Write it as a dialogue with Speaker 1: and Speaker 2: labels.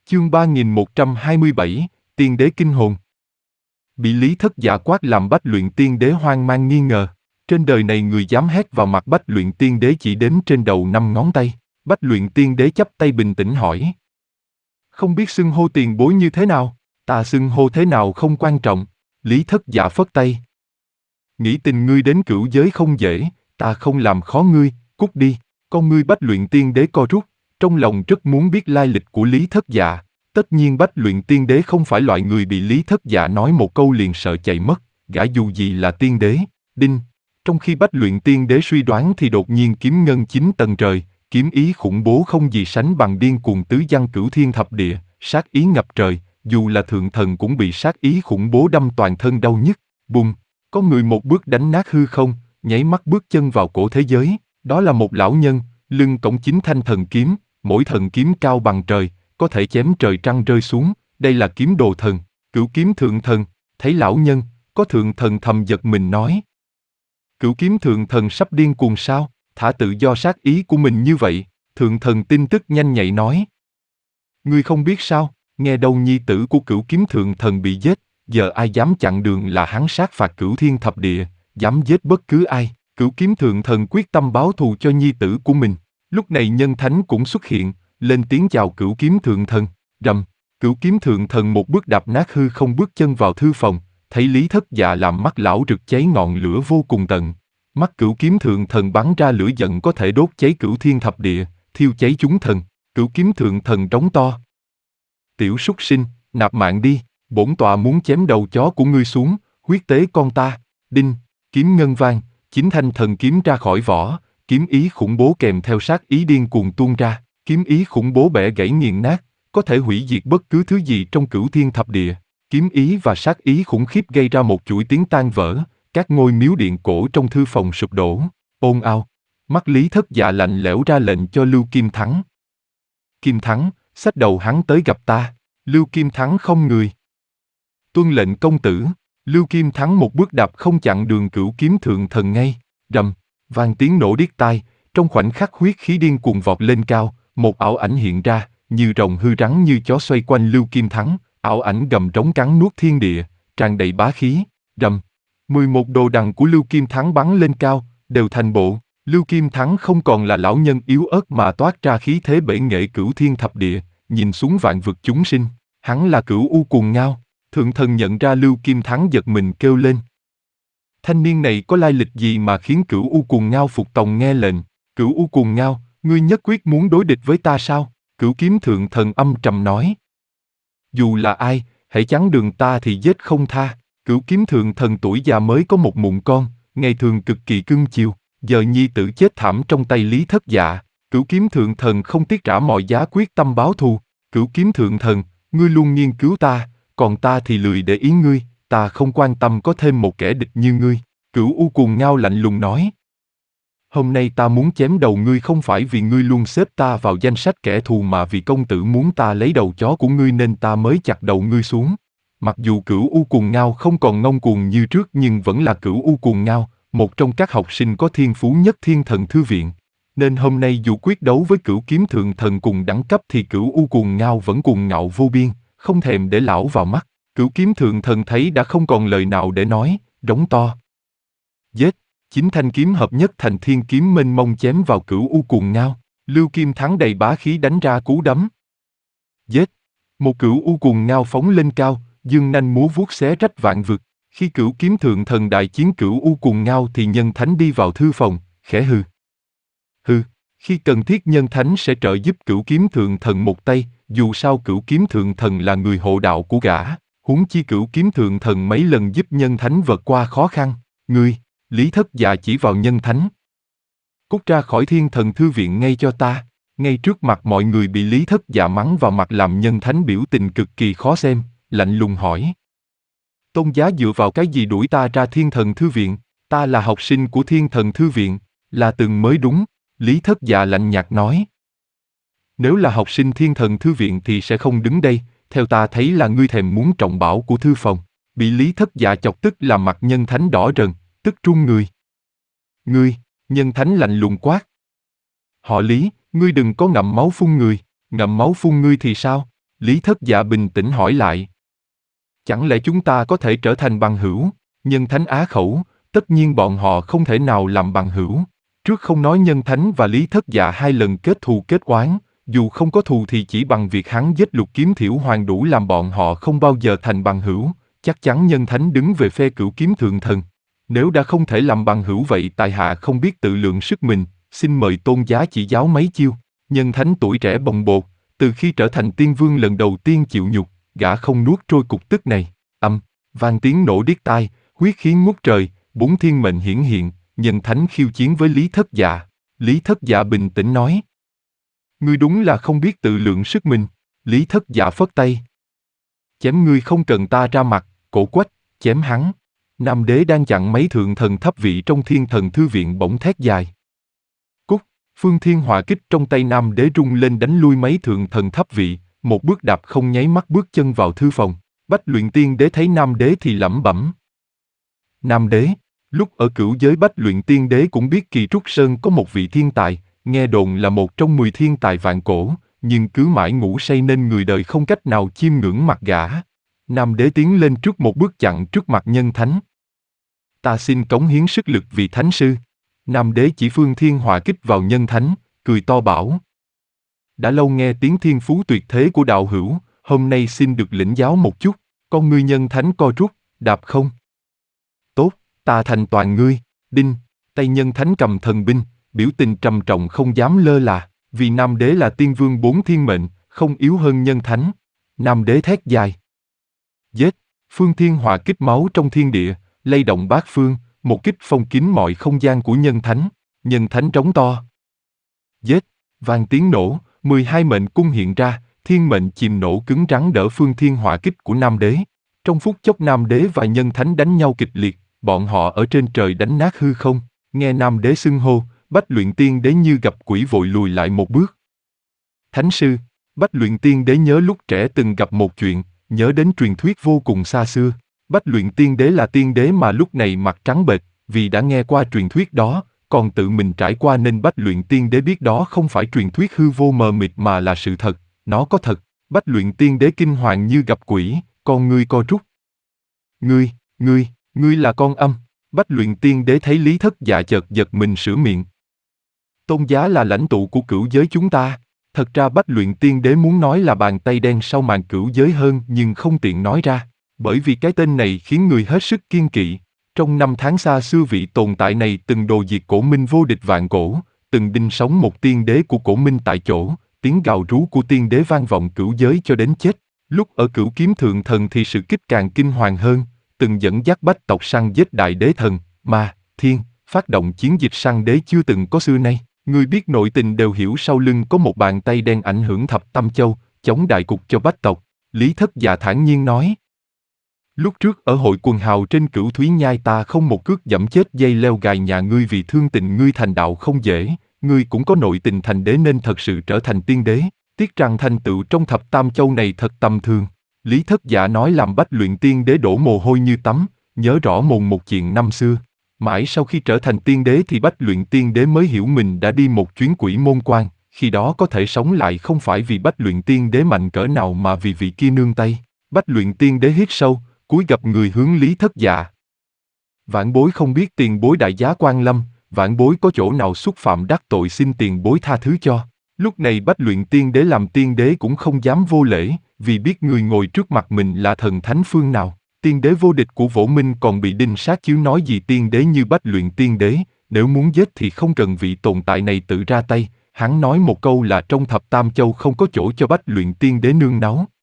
Speaker 1: Chương 3127, Tiên đế kinh hồn. Bị Lý Thất Dạ quát làm Bách Luyện Tiên đế hoang mang nghi ngờ. Trên đời này người dám hét vào mặt Bách Luyện Tiên đế chỉ đếm trên đầu 5 ngón tay. Bách Luyện Tiên đế chắp tay bình tĩnh hỏi. Không biết xưng hô tiền bối như thế nào? Ta xưng hô thế nào không quan trọng. Lý Thất Dạ phất tay. Nghĩ tình ngươi đến cửu giới không dễ, ta không làm khó ngươi, cút đi. Con ngươi Bách Luyện Tiên đế co rút, trong lòng rất muốn biết lai lịch của Lý Thất Dạ. Tất nhiên Bách Luyện Tiên đế không phải loại người bị Lý Thất Dạ nói một câu liền sợ chạy mất, gã dù gì là tiên đế. Đinh. Trong khi Bách Luyện Tiên đế suy đoán thì đột nhiên kiếm ngân 9 tầng trời, kiếm ý khủng bố không gì sánh bằng điên cuồng tứ giăng cửu thiên thập địa, sát ý ngập trời, dù là thượng thần cũng bị sát ý khủng bố đâm toàn thân đau nhức. Bùng, có người một bước đánh nát hư không, nháy mắt bước chân vào cổ thế giới, đó là một lão nhân, lưng cõng 9 thanh thần kiếm, mỗi thần kiếm cao bằng trời, có thể chém trời trăng rơi xuống, đây là kiếm đồ thần, cửu kiếm thượng thần. Thấy lão nhân, có thượng thần thầm giật mình nói. Cửu kiếm thượng thần sắp điên cuồng sao, thả tự do sát ý của mình như vậy, thượng thần tin tức nhanh nhạy nói. Ngươi không biết sao, nghe đâu nhi tử của cửu kiếm thượng thần bị giết, giờ ai dám chặn đường là hắn sát phạt cửu thiên thập địa, dám giết bất cứ ai, cửu kiếm thượng thần quyết tâm báo thù cho nhi tử của mình. Lúc này nhân thánh cũng xuất hiện, lên tiếng chào cửu kiếm thượng thần. Rầm, cửu kiếm thượng thần một bước đạp nát hư không bước chân vào thư phòng, thấy Lý Thất Dạ làm mắt lão rực cháy ngọn lửa vô cùng tận. Mắt cửu kiếm thượng thần bắn ra lửa giận có thể đốt cháy cửu thiên thập địa, thiêu cháy chúng thần. Cửu kiếm thượng thần trống to. Tiểu súc sinh, nạp mạng đi, bổn tọa muốn chém đầu chó của ngươi xuống, huyết tế con ta. Đinh, kiếm ngân vang, 9 thanh thần kiếm ra khỏi vỏ, kiếm ý khủng bố kèm theo sát ý điên cuồng tuôn ra, kiếm ý khủng bố bẻ gãy nghiền nát, có thể hủy diệt bất cứ thứ gì trong cửu thiên thập địa. Kiếm ý và sát ý khủng khiếp gây ra một chuỗi tiếng tan vỡ, các ngôi miếu điện cổ trong thư phòng sụp đổ, ồn ào. Mắt Lý Thất Dạ lạnh lẽo ra lệnh cho Lưu Kim Thắng. Kim Thắng, xách đầu hắn tới gặp ta. Lưu Kim Thắng không người. Tuân lệnh công tử. Lưu Kim Thắng một bước đạp không chặn đường cửu kiếm thượng thần ngay. Rầm, vang tiếng nổ điếc tai, trong khoảnh khắc huyết khí điên cuồng vọt lên cao, một ảo ảnh hiện ra, như rồng hư rắn như chó xoay quanh Lưu Kim Thắng, ảo ảnh gầm trống cắn nuốt thiên địa, tràn đầy bá khí. Rầm, 11 đồ đằng của Lưu Kim Thắng bắn lên cao, đều thành bộ. Lưu Kim Thắng không còn là lão nhân yếu ớt mà toát ra khí thế bể nghệ cửu thiên thập địa, nhìn xuống vạn vực chúng sinh. Hắn là Cửu U Cuồng Ngao. Thượng thần nhận ra Lưu Kim Thắng giật mình kêu lên. Thanh niên này có lai lịch gì mà khiến Cửu U Cuồng Ngao phục tòng nghe lệnh? Cửu U Cuồng Ngao, ngươi nhất quyết muốn đối địch với ta sao? Cửu kiếm thượng thần âm trầm nói. Dù là ai, hãy chắn đường ta thì giết không tha. Cửu kiếm thượng thần tuổi già mới có một mụn con, ngày thường cực kỳ cưng chiều, giờ nhi tử chết thảm trong tay Lý Thất Dạ. Cửu kiếm thượng thần không tiếc trả mọi giá quyết tâm báo thù. Cửu kiếm thượng thần, ngươi luôn nghiên cứu ta, còn ta thì lười để ý ngươi, ta không quan tâm có thêm một kẻ địch như ngươi. Cửu U Cuồng Ngao lạnh lùng nói. Hôm nay ta muốn chém đầu ngươi không phải vì ngươi luôn xếp ta vào danh sách kẻ thù mà vì công tử muốn ta lấy đầu chó của ngươi nên ta mới chặt đầu ngươi xuống. Mặc dù Cửu U Cuồng Ngao không còn ngông cuồng như trước nhưng vẫn là Cửu U Cuồng Ngao, một trong các học sinh có thiên phú nhất Thiên Thần Thư Viện. Nên hôm nay dù quyết đấu với Cửu kiếm thượng thần cùng đẳng cấp thì Cửu U Cuồng Ngao vẫn cuồng ngạo vô biên, không thèm để lão vào mắt. Cửu kiếm thượng thần thấy đã không còn lời nào để nói, rống to. Giết! 9 thanh kiếm hợp nhất thành thiên kiếm mênh mông chém vào Cửu U Cuồng Ngao. Lưu Kim Thắng đầy bá khí đánh ra cú đấm. Giết! Một Cửu U Cuồng Ngao phóng lên cao, dương nanh múa vuốt xé rách vạn vực. Khi Cửu kiếm thượng thần đại chiến Cửu U Cuồng Ngao thì nhân thánh đi vào thư phòng, khẽ hừ. Hừ, khi cần thiết nhân thánh sẽ trợ giúp Cửu kiếm thượng thần một tay, dù sao Cửu kiếm thượng thần là người hộ đạo của gã, huống chi Cửu kiếm thượng thần mấy lần giúp nhân thánh vượt qua khó khăn. Ngươi, Lý Thất Dạ chỉ vào nhân thánh. Cút ra khỏi Thiên Thần Thư Viện ngay cho ta. Ngay trước mặt mọi người bị Lý Thất Dạ mắng vào mặt làm nhân thánh biểu tình cực kỳ khó xem, lạnh lùng hỏi. Tôn giá dựa vào cái gì đuổi ta ra Thiên Thần Thư Viện? Ta là học sinh của Thiên Thần Thư Viện, là từng mới đúng. Lý Thất Dạ lạnh nhạt nói. Nếu là học sinh Thiên Thần Thư Viện thì sẽ không đứng đây, theo ta thấy là ngươi thèm muốn trọng bảo của thư phòng. Bị Lý Thất Dạ chọc tức làm mặt nhân thánh đỏ rần, tức run người. Ngươi, nhân thánh lạnh lùng quát. Họ Lý, ngươi đừng có ngậm máu phun người, ngậm máu phun ngươi thì sao? Lý Thất Dạ bình tĩnh hỏi lại. Chẳng lẽ chúng ta có thể trở thành bằng hữu? Nhân Thánh á khẩu, tất nhiên bọn họ không thể nào làm bằng hữu. Trước không nói Nhân Thánh và Lý Thất Dạ hai lần kết thù kết oán, dù không có thù thì chỉ bằng việc hắn giết Lục Kiếm Thiểu Hoàng đủ làm bọn họ không bao giờ thành bằng hữu. Chắc chắn Nhân Thánh đứng về phe Cửu Kiếm Thượng Thần. Nếu đã không thể làm bằng hữu vậy tại hạ không biết tự lượng sức mình, xin mời tôn giá chỉ giáo mấy chiêu. Nhân Thánh tuổi trẻ bồng bột, từ khi trở thành tiên vương lần đầu tiên chịu nhục, gã không nuốt trôi cục tức này. Vang tiếng nổ điếc tai, huyết khí ngút trời, 4 thiên mệnh hiển hiện, Nhân Thánh khiêu chiến với Lý Thất Dạ. Lý Thất Dạ bình tĩnh nói. Ngươi đúng là không biết tự lượng sức mình. Lý Thất Dạ phất tay. Chém ngươi không cần ta ra mặt, cổ quách, chém hắn. Nam Đế đang chặn mấy thượng thần thấp vị trong Thiên Thần Thư Viện bỗng thét dài. Cút, Phương Thiên Hỏa Kích trong tay Nam Đế rung lên đánh lui mấy thượng thần thấp vị, một bước đạp không nháy mắt bước chân vào thư phòng. Bách Luyện Tiên Đế thấy Nam Đế thì lẩm bẩm. Nam Đế, lúc ở cửu giới Bách Luyện Tiên Đế cũng biết Kỳ Trúc Sơn có một vị thiên tài, nghe đồn là một trong 10 thiên tài vạn cổ, nhưng cứ mãi ngủ say nên người đời không cách nào chiêm ngưỡng mặt gã. Nam Đế tiến lên trước một bước chặn trước mặt Nhân Thánh. Ta xin cống hiến sức lực vì Thánh Sư. Nam Đế chỉ Phương Thiên Hỏa Kích vào Nhân Thánh, cười to bảo. Đã lâu nghe tiếng thiên phú tuyệt thế của đạo hữu, hôm nay xin được lĩnh giáo một chút. Con ngươi Nhân Thánh co rút, đạp không. Tốt, ta thành toàn ngươi. Đinh, tay Nhân Thánh cầm thần binh, biểu tình trầm trọng không dám lơ là, vì Nam Đế là tiên vương 4 thiên mệnh, không yếu hơn Nhân Thánh. Nam Đế thét dài. Giết, Phương Thiên Hỏa Kích máu trong thiên địa, lay động bát phương, một kích phong kín mọi không gian của Nhân Thánh. Nhân Thánh trống to. Giết, vang tiếng nổ, 12 mệnh cung hiện ra, thiên mệnh chìm nổ cứng rắn đỡ Phương Thiên Hỏa Kích của Nam Đế. Trong phút chốc Nam Đế và Nhân Thánh đánh nhau kịch liệt, bọn họ ở trên trời đánh nát hư không. Nghe Nam Đế xưng hô, Bách Luyện Tiên Đế như gặp quỷ vội lùi lại một bước. Thánh Sư, Bách Luyện Tiên Đế nhớ lúc trẻ từng gặp một chuyện, nhớ đến truyền thuyết vô cùng xa xưa. Bách Luyện Tiên Đế là tiên đế mà lúc này mặt trắng bệch, vì đã nghe qua truyền thuyết đó, còn tự mình trải qua nên Bách Luyện Tiên Đế biết đó không phải truyền thuyết hư vô mờ mịt mà là sự thật, nó có thật. Bách Luyện Tiên Đế kinh hoàng như gặp quỷ, con ngươi co rút. Ngươi là con âm. Bách Luyện Tiên Đế thấy Lý Thất Dạ chợt giật mình sửa miệng. Tôn giá là lãnh tụ của cửu giới chúng ta. Thật ra Bách Luyện Tiên Đế muốn nói là bàn tay đen sau màn cửu giới hơn nhưng không tiện nói ra, bởi vì cái tên này khiến người hết sức kiêng kỵ. Trong năm tháng xa xưa vị tồn tại này từng đồ diệt cổ minh vô địch vạn cổ, từng đinh sống một tiên đế của cổ minh tại chỗ, tiếng gào rú của tiên đế vang vọng cửu giới cho đến chết. Lúc ở Cửu Kiếm Thượng Thần thì sự kích càng kinh hoàng hơn, từng dẫn dắt bách tộc săn giết đại đế thần, ma, thiên, phát động chiến dịch săn đế chưa từng có xưa nay. Người biết nội tình đều hiểu sau lưng có một bàn tay đen ảnh hưởng thập tam châu, chống đại cục cho bách tộc. Lý Thất Dạ thản nhiên nói. Lúc trước ở hội quần hào trên Cửu Thúy Nhai ta không một cước dẫm chết dây leo gài nhà ngươi vì thương tình ngươi thành đạo không dễ, ngươi cũng có nội tình thành đế nên thật sự trở thành tiên đế. Tiếc rằng thành tựu trong thập tam châu này thật tầm thường. Lý Thất Dạ nói làm Bách Luyện Tiên Đế đổ mồ hôi như tắm, nhớ rõ mồn một chuyện năm xưa. Mãi sau khi trở thành tiên đế thì Bách Luyện Tiên Đế mới hiểu mình đã đi một chuyến quỷ môn quan, khi đó có thể sống lại không phải vì Bách Luyện Tiên Đế mạnh cỡ nào mà vì vị kia nương tay. Bách Luyện Tiên Đế hít sâu, cúi gập người hướng Lý Thất Dạ. Vãn bối không biết tiền bối đại giá quan lâm, vãn bối có chỗ nào xúc phạm đắc tội xin tiền bối tha thứ cho. Lúc này Bách Luyện Tiên Đế làm tiên đế cũng không dám vô lễ, vì biết người ngồi trước mặt mình là thần thánh phương nào. Tiên đế vô địch của Võ Minh còn bị đinh sát chiếu nói gì tiên đế như Bách Luyện Tiên Đế, nếu muốn giết thì không cần vị tồn tại này tự ra tay. Hắn nói một câu là trong thập tam châu không có chỗ cho Bách Luyện Tiên Đế nương náu.